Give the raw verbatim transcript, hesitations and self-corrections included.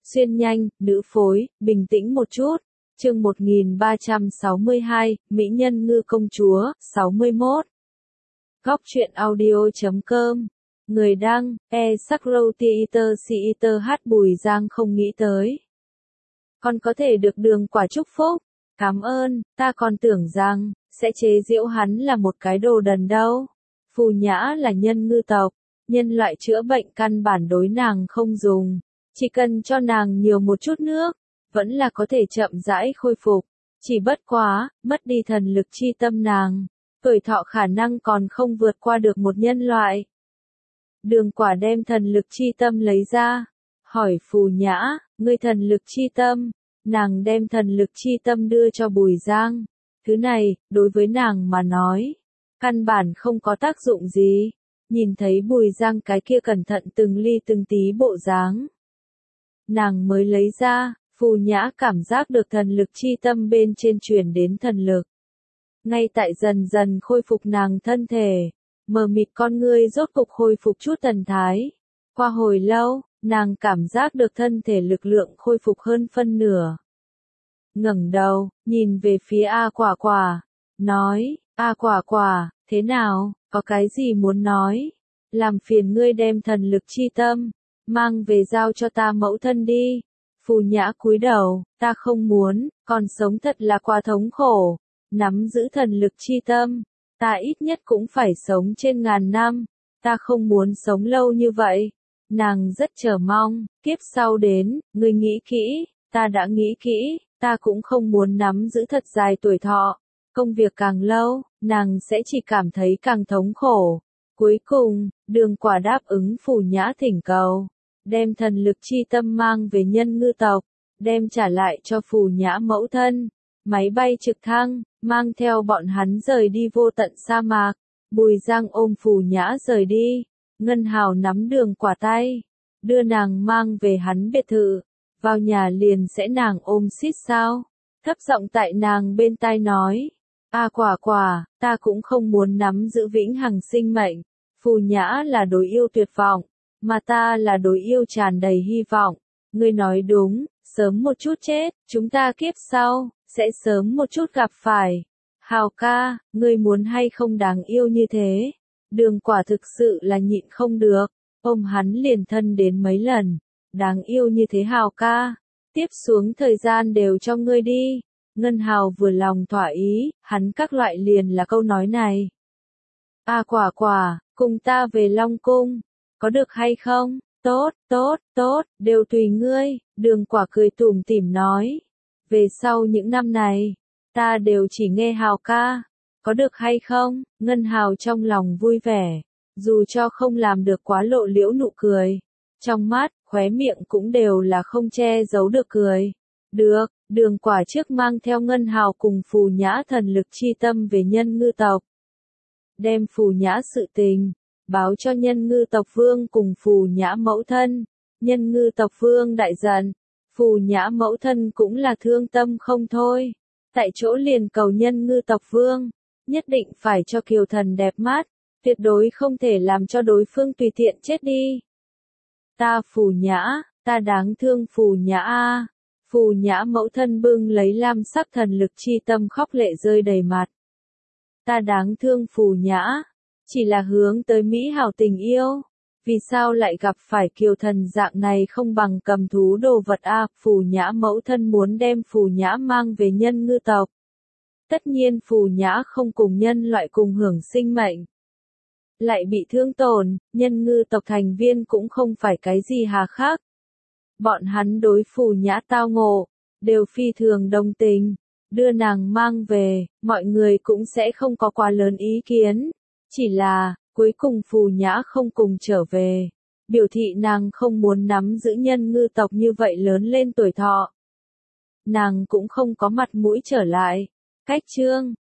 Xuyên nhanh, nữ phối, bình tĩnh một chút. Chương một nghìn ba trăm sáu mươi hai, Mỹ nhân ngư công chúa, sáu mươi mốt. Góc truyện audio chấm com. Người đăng, e Sakro Theater Theater hát Bùi Giang không nghĩ tới. Con có thể được Đường Quả chúc phúc. Cảm ơn, ta còn tưởng rằng, sẽ chế giễu hắn là một cái đồ đần đâu. Phù Nhã là nhân ngư tộc, nhân loại chữa bệnh căn bản đối nàng không dùng. Chỉ cần cho nàng nhiều một chút nước, vẫn là có thể chậm rãi khôi phục. Chỉ bất quá, mất đi thần lực chi tâm nàng, tuổi thọ khả năng còn không vượt qua được một nhân loại. Đường Quả đem thần lực chi tâm lấy ra, hỏi Phù Nhã, ngươi thần lực chi tâm, nàng đem thần lực chi tâm đưa cho Bùi Giang. Thứ này, đối với nàng mà nói, căn bản không có tác dụng gì. Nhìn thấy Bùi Giang cái kia cẩn thận từng ly từng tí bộ dáng, nàng mới lấy ra. Phù Nhã cảm giác được thần lực chi tâm bên trên truyền đến thần lực. Ngay tại dần dần khôi phục nàng thân thể, mờ mịt con ngươi rốt cục khôi phục chút thần thái. Qua hồi lâu, nàng cảm giác được thân thể lực lượng khôi phục hơn phân nửa. Ngẩng đầu, nhìn về phía A Quả Quả, nói, A Quả Quả, thế nào, có cái gì muốn nói? Làm phiền ngươi đem thần lực chi tâm, mang về giao cho ta mẫu thân đi. Phù Nhã cúi đầu, ta không muốn, còn sống thật là quá thống khổ. Nắm giữ thần lực chi tâm, ta ít nhất cũng phải sống trên ngàn năm. Ta không muốn sống lâu như vậy. Nàng rất chờ mong, kiếp sau đến, ngươi nghĩ kỹ, ta đã nghĩ kỹ, ta cũng không muốn nắm giữ thật dài tuổi thọ. Công việc càng lâu, nàng sẽ chỉ cảm thấy càng thống khổ. Cuối cùng, Đường Quả đáp ứng Phù Nhã thỉnh cầu, đem thần lực chi tâm mang về nhân ngư tộc, đem trả lại cho Phù Nhã mẫu thân. Máy bay trực thăng, mang theo bọn hắn rời đi vô tận sa mạc. Bùi Giang ôm Phù Nhã rời đi. Ngân Hào nắm Đường Quả tay, đưa nàng mang về hắn biệt thự. Vào nhà liền sẽ nàng ôm xít sao. Thấp giọng tại nàng bên tai nói, A Quả Quả, ta cũng không muốn nắm giữ vĩnh hằng sinh mệnh. Phù Nhã là đối yêu tuyệt vọng, mà ta là đối yêu tràn đầy hy vọng. Ngươi nói đúng, sớm một chút chết, chúng ta kiếp sau, sẽ sớm một chút gặp phải. Hào ca, ngươi muốn hay không đáng yêu như thế? Đường Quả thực sự là nhịn không được, ôm hắn liền thân đến mấy lần. Đáng yêu như thế Hào ca, tiếp xuống thời gian đều cho ngươi đi. Ngân Hào vừa lòng thỏa ý, hắn các loại liền là câu nói này. A Quả Quả, cùng ta về Long Cung, có được hay không? Tốt, tốt, tốt, đều tùy ngươi. Đường Quả cười tủm tỉm nói. Về sau những năm này, ta đều chỉ nghe Hào ca, có được hay không? Ngân Hào trong lòng vui vẻ, dù cho không làm được quá lộ liễu nụ cười, trong mắt, khóe miệng cũng đều là không che giấu được cười. Được, Đường Quả trước mang theo Ngân Hào cùng Phù Nhã thần lực chi tâm về nhân ngư tộc. Đem Phù Nhã sự tình, báo cho nhân ngư tộc vương cùng Phù Nhã mẫu thân. Nhân ngư tộc vương đại giận, Phù Nhã mẫu thân cũng là thương tâm không thôi. Tại chỗ liền cầu nhân ngư tộc vương, nhất định phải cho Kiều Thần đẹp mắt, tuyệt đối không thể làm cho đối phương tùy tiện chết đi. Ta Phù Nhã, ta đáng thương Phù Nhã a. Phù Nhã mẫu thân bưng lấy lam sắc thần lực chi tâm khóc lệ rơi đầy mặt. Ta đáng thương Phù Nhã, chỉ là hướng tới mỹ hảo tình yêu, vì sao lại gặp phải Kiều Thần dạng này không bằng cầm thú đồ vật a? À, Phù Nhã mẫu thân muốn đem Phù Nhã mang về nhân ngư tộc. Tất nhiên Phù Nhã không cùng nhân loại cùng hưởng sinh mệnh, lại bị thương tổn, nhân ngư tộc thành viên cũng không phải cái gì hà khắc. Bọn hắn đối Phù Nhã tao ngộ, đều phi thường đồng tình, đưa nàng mang về, mọi người cũng sẽ không có quá lớn ý kiến. Chỉ là, cuối cùng Phù Nhã không cùng trở về, biểu thị nàng không muốn nắm giữ nhân ngư tộc như vậy lớn lên tuổi thọ. Nàng cũng không có mặt mũi trở lại. Cách chương